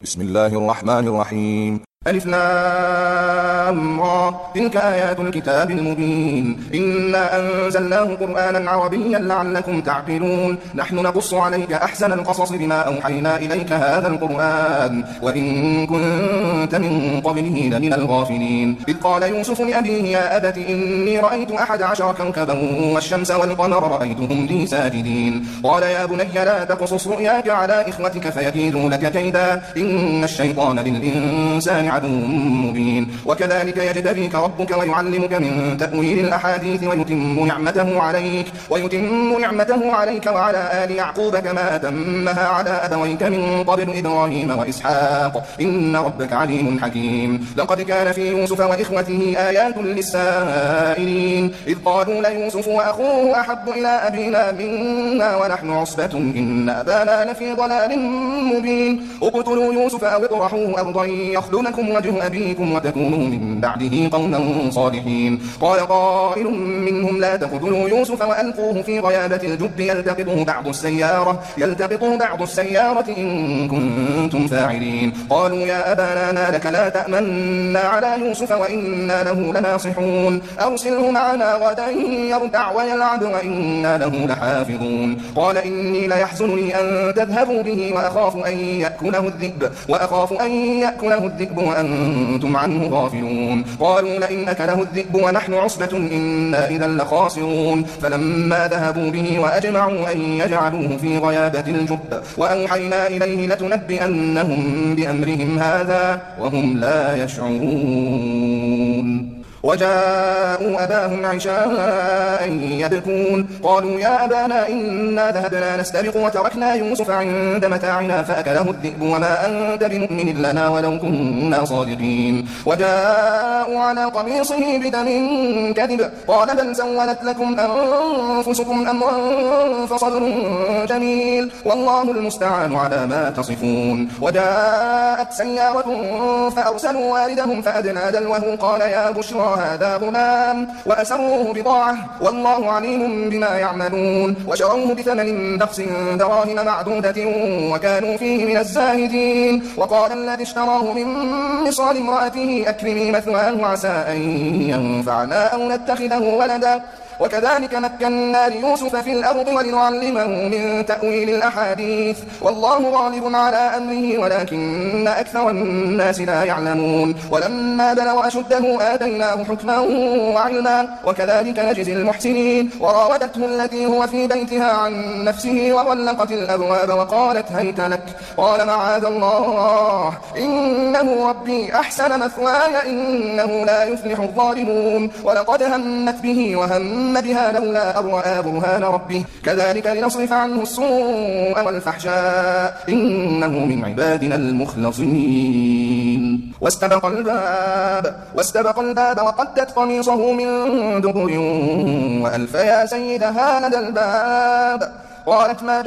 بسم الله الرحمن الرحيم. ألف لام را تلك آيات الكتاب المبين إنا أنزلناه قرآنا عربيا لعلكم تعقلون نحن نقص عليك أحسن القصص بما أوحينا إليك هذا القرآن وإن كنت من قبله لمن الغافلين إذ قال يوسف لأبيه يا أبت إني رأيت 11 كوكبا والشمس والقمر رأيتهم لي ساجدين قال يا بني لا تقصص رؤياك على إخوتك فيكيدوا لك كيدا إن الشيطان للإنسان عدو مبين وكذلك يجتبيك ربك ويعلمك من تأويل الأحاديث ويتم نعمته عليك وعلى آل يعقوب كما أتمها على أبويك من قبل إبراهيم وإسحاق إن ربك عليم حكيم لقد كان في يوسف وإخوته آيات للسائلين إذ قالوا ليوسف وأخوه أحب إلى أبينا منا ونحن عصبة إن أبانا لفي ضلال مبين اقتلوا يوسف أو اطرحوه أرضا يخل لكم وجه أبيكم وتكونوا من بعده قوما صالحين قال قائل منهم لا تقتلوا يوسف وألقوه في غيابة الجب يلتقطه بعض السيارة إن كنتم فاعلين قالوا يا أبانا ما لك لا تأمنا على يوسف وإنا له لناصحون أرسله معنا غدا يرتع ويلعب وإنا له لحافظون قال إني ليحزنني أن تذهبوا به وأخاف أن يأكله الذئب وأنتم عنه غافلون قالوا لئن أكله الذئب ونحن عصبة إنا إذا لخاسرون فلما ذهبوا به وأجمعوا أن يجعلوه في غيابة الجب وأوحينا إليه لتنبئنهم بأمرهم هذا وهم لا يشعرون وجاءوا أباهم عشاء يبكون قالوا يا أبانا إنا ذهبنا نستبق وتركنا يوسف عند متاعنا فأكله الذئب وما أنت بمؤمن لنا ولو كنا صادقين وجاءوا على قميصه بدم كذب قال بل سولت لكم أنفسكم أمرا فصبر جميل والله المستعان على ما تصفون وجاءت سيارة فأرسلوا واردهم فأدنى دلوه قال يا بشرى هذا غلام وأسروه بضاعة والله عليم بما يعملون وشروه بثمن بخس دراهم معدودة وكانوا فيه من الزاهدين وقال الذي اشتراه من مصر لامرأته أكرمي مثواه عسى أن ينفعنا أو نتخذه ولدا وكذلك مكنا ليوسف في الأرض ولنعلمه من تأويل الأحاديث والله غالب على أمره ولكن أكثر الناس لا يعلمون ولما بلغ أشده آتيناه حكما وعلما وكذلك نجزي المحسنين وراودته التي هو في بيتها عن نفسه وغلقت الأبواب وقالت هيت لك قال معاذ الله إنه ربي أحسن مثواي إنه لا يفلح الظالمون ولقد همت به وهم بها لولا أن رأى برهان ربه كذلك لنصرف عنه السوء والفحشاء إنه من عبادنا المخلصين واستبق الباب وقدت قميصه من دبر وألف يا سيدها لدى الباب قالت ما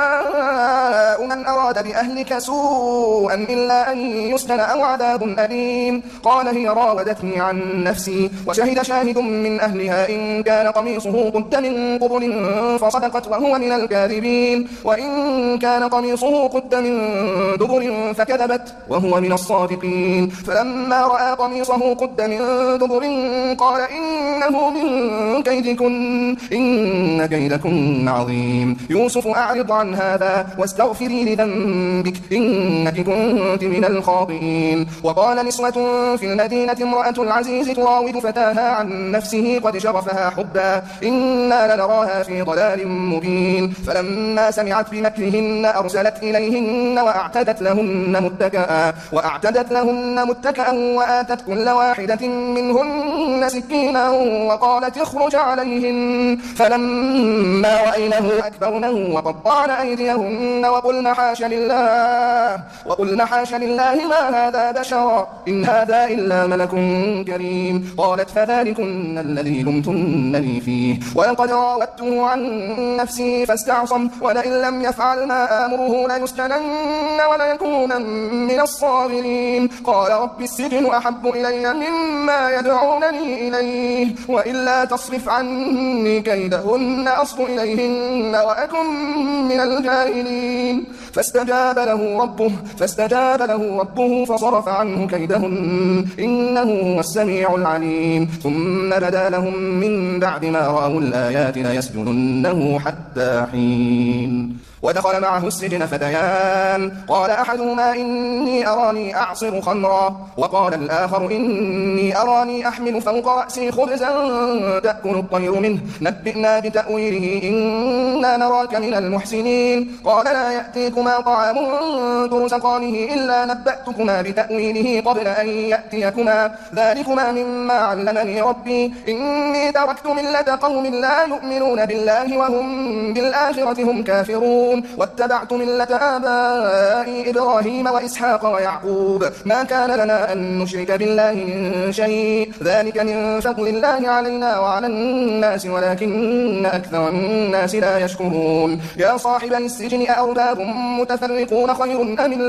جزاء من أراد بأهلك سوءا إلا أن يسجن أو عذاب أليم قال هي راودتني عن نفسي وشهد شاهد من أهلها إن كان قميصه قد من قبل فصدقت وهو من الكاذبين وإن كان قميصه قد من دبر فكذبت وهو من الصادقين فلما رأى قميصه قد من دبر قال إنه من كيدكن إن كيدكن عظيم يوسف أعرض عن هذا واستغفري لذنبك إنك كنت من الخاطئين وقال نسوة في المدينة امرأة العزيز تراود فتاها عن نفسه قد شغفها حبا إنا لنراها في ضلال مبين فلما سمعت بمكرهن أرسلت إليهن وأعتدت لهن متكأ وآتت كل واحدة منهن سكينا وقالت اخرج عليهن فلما رأينه أكبرنه وقطعن أيديهن وقلن حاش لله ما هذا بشرا إن هذا إلا ملك كريم قالت فذلكن الذي لمتنني فيه ولقد راودته عن نفسي فاستعصم ولئن لم يفعل ما آمره ليسجنن وليكون من الصاغرين قال رب السجن أحب إلي مما يدعونني إليه وإلا تصرف عني كيدهن أصب إليهن وأن أكن من الجاهلين. فاستجاب له ربه فصرف عنه كيدهن إنه هو السميع العليم. ثم بدا لهم من بعد ما رأوا الآيات ليسجننه حتى حين. ودخل معه السجن فتيان، قال أحدهما إني أراني أعصر خمرا، وقال الآخر إني أراني أحمل فوق رأسي خبزا تأكل الطير منه، نبئنا بتأويله إنا نراك من المحسنين. قال لا يأتيكما طعام ترزقانه إلا نبأتكما بتأويله قبل أن يأتيكما، ذلكما مما علمني ربي، إني تركت ملة قوم لا يؤمنون بالله وهم بالآخرة هم كافرون، واتبعت ملة آبائي إبراهيم وإسحاق ويعقوب، ما كان لنا أن نشرك بالله من شيء، ذلك من فضل الله علينا وعلى الناس ولكن أكثر الناس لا يشكرون. يا صاحبي السجن أأرباب متفرقون خير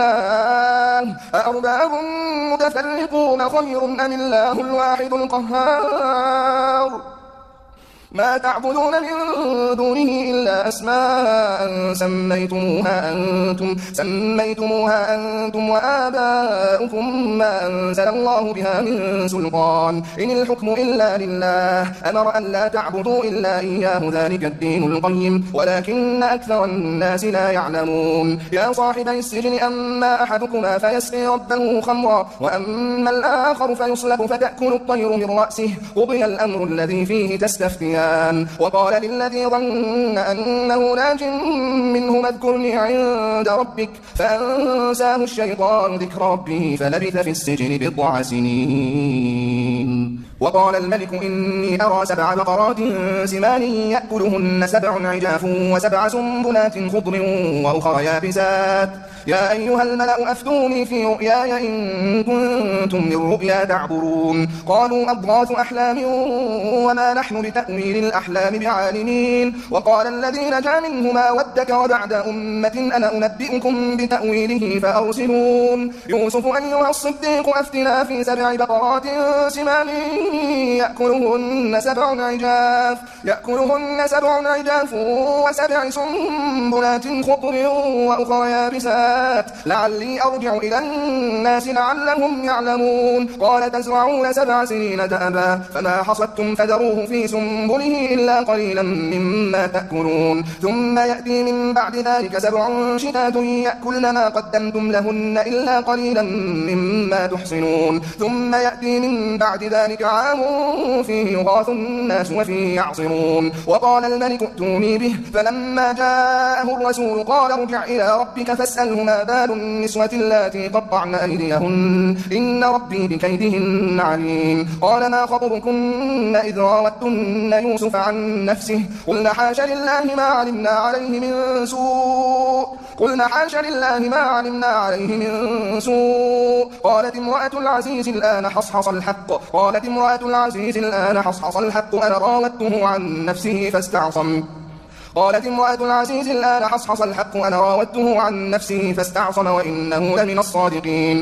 أم الله الواحد القهار؟ ما تعبدون من دونه إلا أسماء سميتموها أنتم وآباؤكم ما أنزل الله بها من سلطان، إن الحكم إلا لله، أمر أن لا تعبدوا إلا إياه، ذلك الدين القيم ولكن أكثر الناس لا يعلمون. يا صاحبي السجن أما أحدكما فيسقي ربه خمرا، وأما الآخر فيصلب فتأكل الطير من رأسه، قضي الأمر الذي فيه تستفتيان. وقال للذي ظن أنه ناج منه اذكرني عند ربك، فأنساه الشيطان ذكر ربه فلبث في السجن 9 سنين. وقال الملك إني أرى 7 بقرات سمان يأكلهن 7 عجاف و7 سنبلات خضر وأخرى يابسات، يا أيها الملأ أفتوني في رؤياي إن كنتم للرؤيا تعبرون. قالوا أضغاث أحلام وما نحن بتأويل الأحلام بعالمين. وقال الذي نجا منهما وادكر بعد أمة أنا أنبئكم بتأويله فأرسلون. يوسف أيها الصديق أفتنا في 7 بقرات سمان يأكلهن 7 عجاف و7 سنبلات خضر وأخرى يابسات، لعلي أرجع إلى الناس لعلهم يعلمون. قال تزرعون 7 سنين دأبا فما حصدتم فذروه في سنبله إلا قليلا مما تأكلون، ثم يأتي من بعد ذلك 7 شتات يأكلن ما قدمتم لهن إلا قليلا مما تحصنون، ثم يأتي من بعد ذلك عام فيه يغاث الناس وفيه يعصرون. وقال الملك ائتوني به، فلما جاءه الرسول قال ارجع إلى ربك فاسأله ما بال النسوة اللاتي قطعن أيديهن إن ربي بكيدهن عليم. قال ما خطبكن إذ راوتن يوسف عن نفسه قلنا حاش لله ما علمنا عليه من سوء. قالت امرأة العزيز الآن حصحص الحق أنا راودته عن نفسه فاستعصم وإنه لمن الصادقين.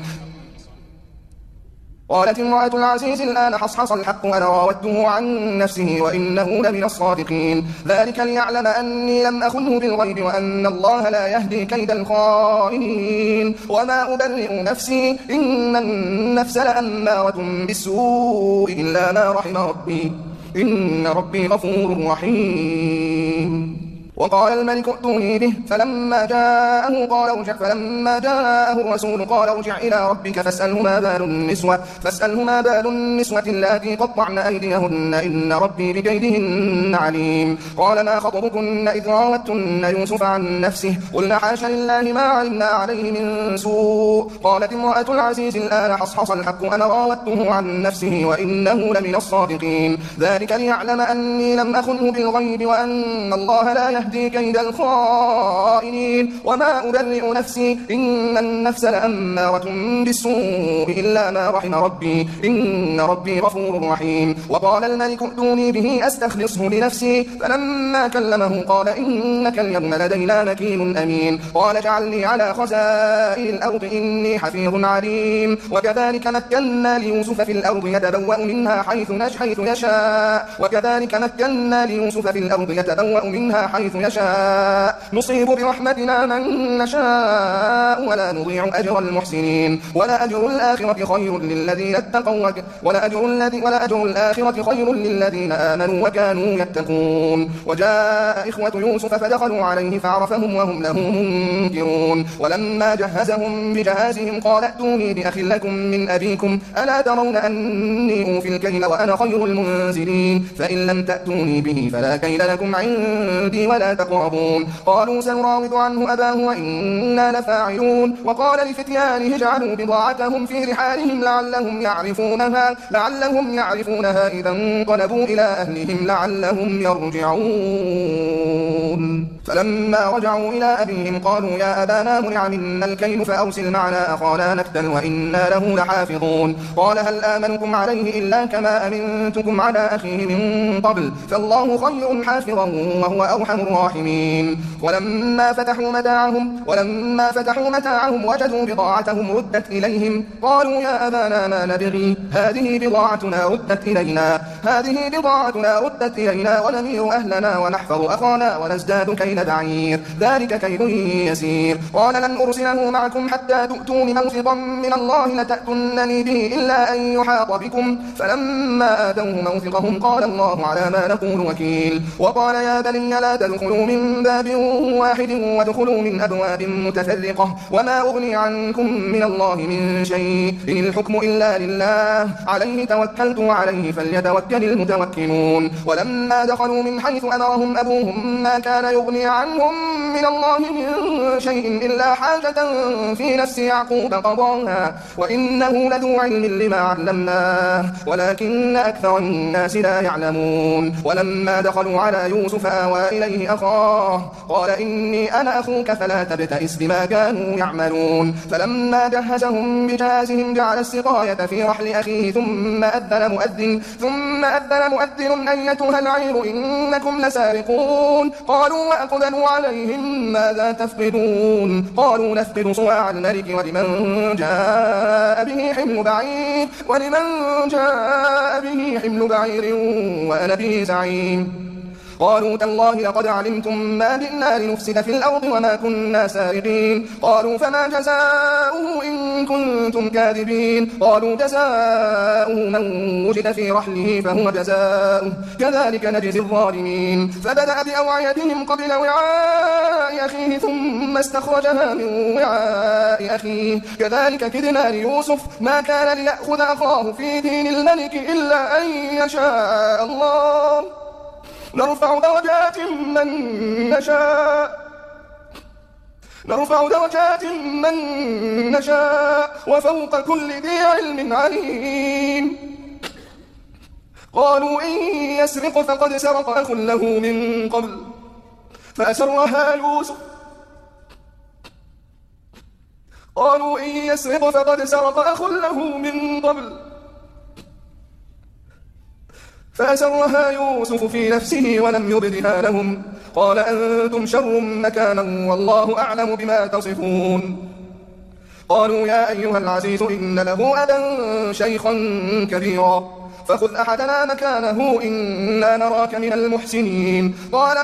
قالت امرأة العزيز الآن حصحص الحق أنا راودته عن نفسه وإنه لمن الصادقين. ذلك ليعلم أني لم أخنه بالغيب وأن الله لا يهدي كيد الخائنين. وما أبرئ نفسي إن النفس لأمارة بالسوء إلا ما رحم ربي إن ربي غفور رحيم. وقال الملك ائتوني به، فلما جاءه الرسول قال ارجع إلى ربك فاسأله ما بال النسوة اللاتي قطعن أيديهن إن ربي بكيدهن عليم. قال ما خطبكن إذ راوتن يوسف عن نفسه قلنا حاش لله ما علمنا عليه من سوء. قالت امرأة العزيز الآن حصحص الحق أنا راودته عن نفسه وإنه لمن الصادقين. ذلك ليعلم أني لم أخنه بالغيب وأن الله لا يهدي كيد الخائنين. وما أبرئ نفسي إن النفس لأمارة بالسوء إلا ما رحم ربي إن ربي غفور رحيم. وقال الملك ائتوني به أستخلصه لنفسي، فلما كلمه قال إنك اليوم لدينا مكين أمين. قال اجعلني على خزائن الأرض إني حفيظ عليم. وكذلك مكنا ليوسف في الأرض يتبوأ منها حيث يشاء يشاء نصيب برحمتنا من نشاء ولا نضيع أجر المحسنين ولا أجر الآخرة خير للذين اتقوا ولا أجر الآخرة خير للذين آمنوا وكانوا يتقون. وجاء إخوة يوسف فدخلوا عليه فعرفهم وهم له منكرون. ولما جهزهم بجهازهم قال ائتوني بأخ لكم من أبيكم ألا ترون أني أوفي الكيل وأنا خير المنزلين فإن لم تأتوني به فلا كيل لكم عندي ولا تقربون. قالوا سنراود عنه أباه وإنا لفاعلون. وقال لفتيانه اجعلوا بضاعتهم في رحالهم لعلهم يعرفونها إذا انقلبوا إلى أهلهم لعلهم يرجعون. فلما رجعوا إلى أبيهم قالوا يا أبانا منع منا الكيل فأرسل معنا أخانا نكتل وإنا له لحافظون. قال هل آمنكم عليه إلا كما أمنتكم على أخيه من قبل فالله خير حافظا وهو أرحم الراحمين. ولما فتحوا متاعهم وجدوا بضاعتهم ردت إليهم قالوا يا أبانا ما نبغي هذه بضاعتنا ردت إلينا ونمير أهلنا ونحفظ أخانا ونزداد كيل بعير ذلك كيل يسير. قال لن أرسله معكم حتى تؤتون موثقا من الله لتأتونني به إلا أن يحاط بكم فلما آتوه موثقهم قال الله على ما نقول وكيل. وقال يا بني لا تدخلوا من باب واحد وادخلوا من أبواب متفرقة وما أغني عنكم من الله من شيء إن الحكم إلا لله عليه توكلت وعليه فليتوكل المتوكلون. ولما دخلوا من حيث أمرهم أبوهم ما كان يغني عنهم من الله من شيء إلا حاجة في نفس يعقوب قضاها وإنه لذو علم لما علمناه ولكن أكثر الناس لا يعلمون. ولما دخلوا على يوسف آوى إليه أخاه قال إني أنا أخوك فلا تبتئس بما كانوا يعملون. فلما جهزهم بجهازهم جعل السقاية في رحل أخيه ثم أذن مؤذن أيتها العير إنكم لسارقون. قالوا وأقبلوا عليهم ماذا تفقدون قالوا نفقد صواع الملك ولمن جاء به حمل بعير وأنا به زعيم. قالوا تالله لقد علمتم ما جئنا لنفسد في الأرض وما كنا سارقين. قالوا فما جزاؤه إن كنتم كاذبين. قالوا جزاؤه من وجد في رحله فهو جزاؤه كذلك نجزي الظالمين. فبدأ بأوعيتهم قبل وعاء أخيه ثم استخرجها من وعاء أخيه كذلك كدنا ليوسف ما كان ليأخذ أخاه في دين الملك إلا أن يشاء الله نرفع درجات من نشاء وفوق كل ذي علم عليم. قالوا إن يسرق فقد سرق أخ له من قبل فأسرها يوسف في نفسه ولم يبدها لهم قال أنتم شر مكانا والله أعلم بما تصفون. قالوا يا أيها العزيز إن له أبا شيخا كبيرا فخذ أحدنا مكانه إنا نراك من المحسنين. قال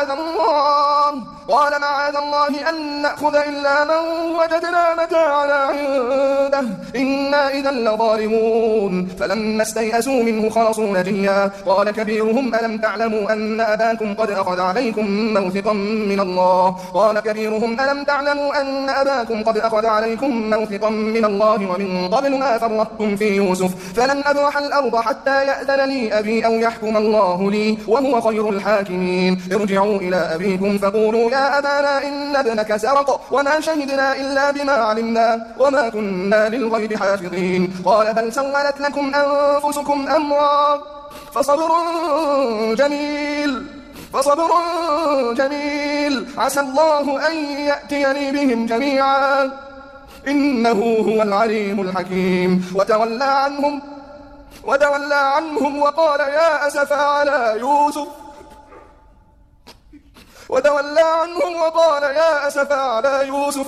معاذ الله أن نأخذ إلا من وجدنا متاعنا عنده إنا إذا لظالمون. فلما استيئسوا منه خلصوا نجيا. قال كبيرهم ألم تعلموا أن أباكم قد أخذ عليكم موثقا من الله ومن قبل ما فرطتم في يوسف فلن أبرح الأرض حتى يأذن لي أبي أو يحكم الله لي وهو خير الحاكمين. ارجعوا إلى أبيكم فقولوا يا أبانا إن ابنك سرق وما شهدنا إلا بما علمنا وما كنا للغيب حافظين. قال بل سولت لكم أنفسكم أمرا فصبر جميل عسى الله أن يأتيني بهم جميعا إنه هو العليم الحكيم. وتولى عنهم وقال يا أسفا على يوسف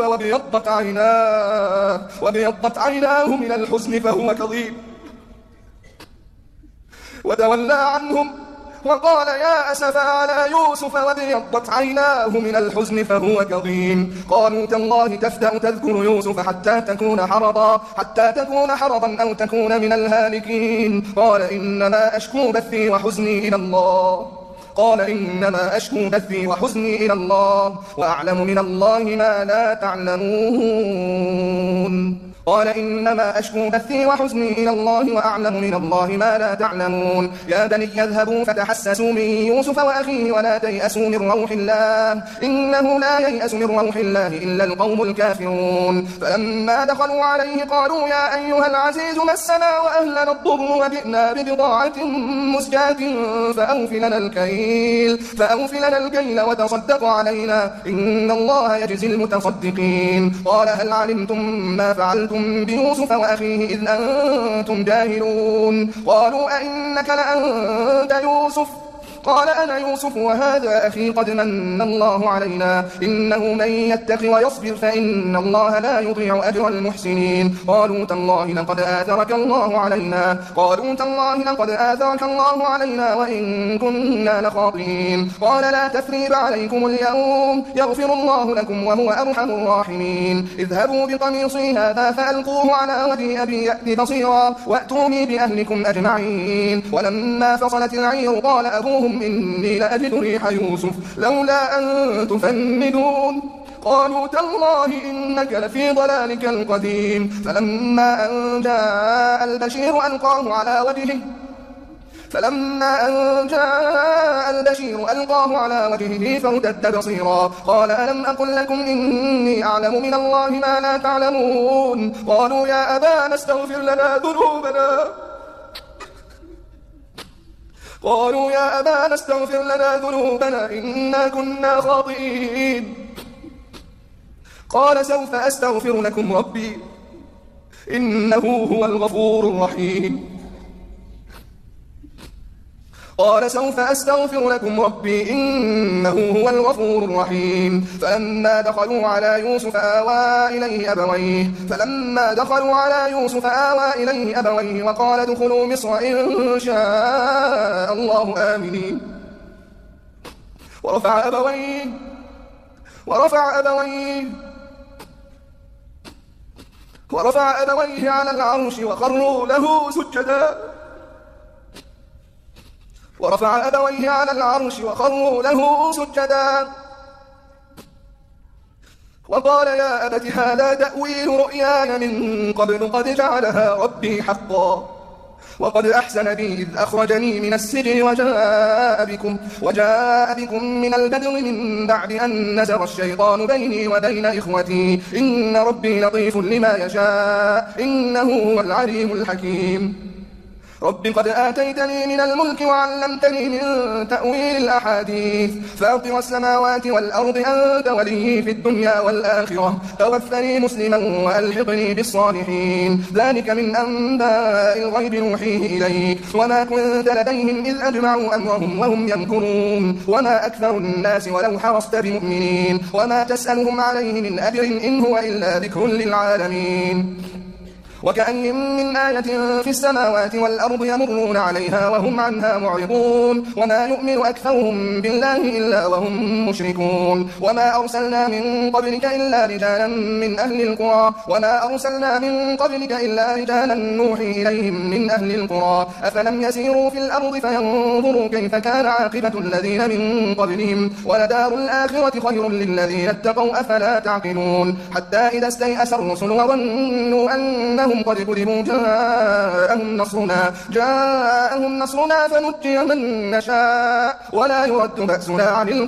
وابيضت عيناه من الحزن فهو كظيم. وتولى وقال يا أسف على يوسف وابيضت عيناه من الحزن فهو كظيم. قالوا تالله تفتأ تذكر يوسف حتى تكون حرضا أو تكون من الهالكين. قال إنما أشكو بثي وحزني إلى الله وأعلم من الله ما لا تعلمون. قال إنما أشكو بثي وحزني إلى الله وأعلم من الله ما لا تعلمون. يا بني اذهبوا فتحسسوا من يوسف وأخيه ولا تيأسوا من روح الله إنه لا ييأس من روح الله إلا القوم الكافرون. فلما دخلوا عليه قالوا يا أيها العزيز مسنا وأهلنا الضر وجئنا ببضاعة مزجاة فأوف لنا الكيل وتصدق علينا إن الله يجزي المتصدقين. قال هل علمتم ما فعلتم بيوسف وأخيه إذ أنتم جاهلون؟ قالوا أئنك لأنت يوسف؟ قال أنا يوسف وهذا أخي قد من الله علينا إنه من يتق ويصبر فإن الله لا يضيع أجر المحسنين. قالوا تالله لقد آثرك الله علينا وإن كنا لخاطئين. قال لا تثريب عليكم اليوم يغفر الله لكم وهو أرحم الراحمين. اذهبوا بقميصي هذا فألقوه على وجه أبي يأت بصيرا وأتوني بأهلكم أجمعين. ولما فصلت العير قال أبوهم إني لأجد ريح يوسف لولا أن تفندون. قالوا تالله إنك لفي ضلالك القديم. فلما أن جاء البشير ألقاه على وجهه فارتد بصيرا. قال ألم أقل لكم إني أعلم من الله ما لا تعلمون؟ قالوا يا أبانا استغفر لنا ذنوبنا إنا كنا خاطئين. قال سوف أستغفر لكم ربي إنه هو الغفور الرحيم. فلما دخلوا على يوسف آوى إليه أبويه وقال ادخلوا مصر إن شاء الله آمنين. ورفع أبويه على العرش وخروا له سجدا وقال يا أبت هذا تأويل رؤياي من قبل قد جعلها ربي حقا وقد أحسن بي إذ أخرجني من السجن وجاء بكم من البدو من بعد أن نزغ الشيطان بيني وبين إخوتي إن ربي لطيف لما يشاء إنه هو العليم الحكيم. رب قد آتيتني من الملك وعلمتني من تأويل الأحاديث فاطر السماوات والأرض أنت ولي في الدنيا والآخرة توفني مسلما وألحقني بالصالحين. ذلك من أنباء الغيب نوحيه إليك وما كنت لديهم إذ أجمعوا أمرهم وهم يمكرون وما أكثر الناس ولو حرصت بمؤمنين وما تسألهم عليه من أجر إن هو إلا ذكر للعالمين. وكأين من آية في السماوات والأرض يمرون عليها وهم عنها معرضون وما يؤمن أكثرهم بالله إلا وهم مشركون. وما أرسلنا من قبلك إلا رجالا نوحي إليهم من أهل القرى أفلم يسيروا في الأرض فينظروا كيف كان عاقبة الذين من قبلهم ولدار الآخرة خير للذين اتقوا أفلا تعقلون. حتى إذا استيأس الرسل وظنوا أنهم قد كذبوا جاءهم نصرنا فنجي من نشاء ولا يرد بأسنا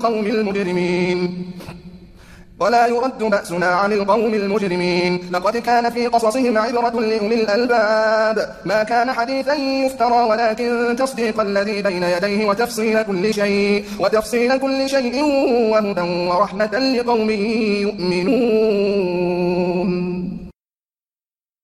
عن القوم المجرمين. لقد كان في قصصهم عبرة لأولي الألباب ما كان حديثا يفترى ولكن تصديق الذي بين يديه وتفصيل كل شيء وهدى ورحمة لقوم يؤمنون.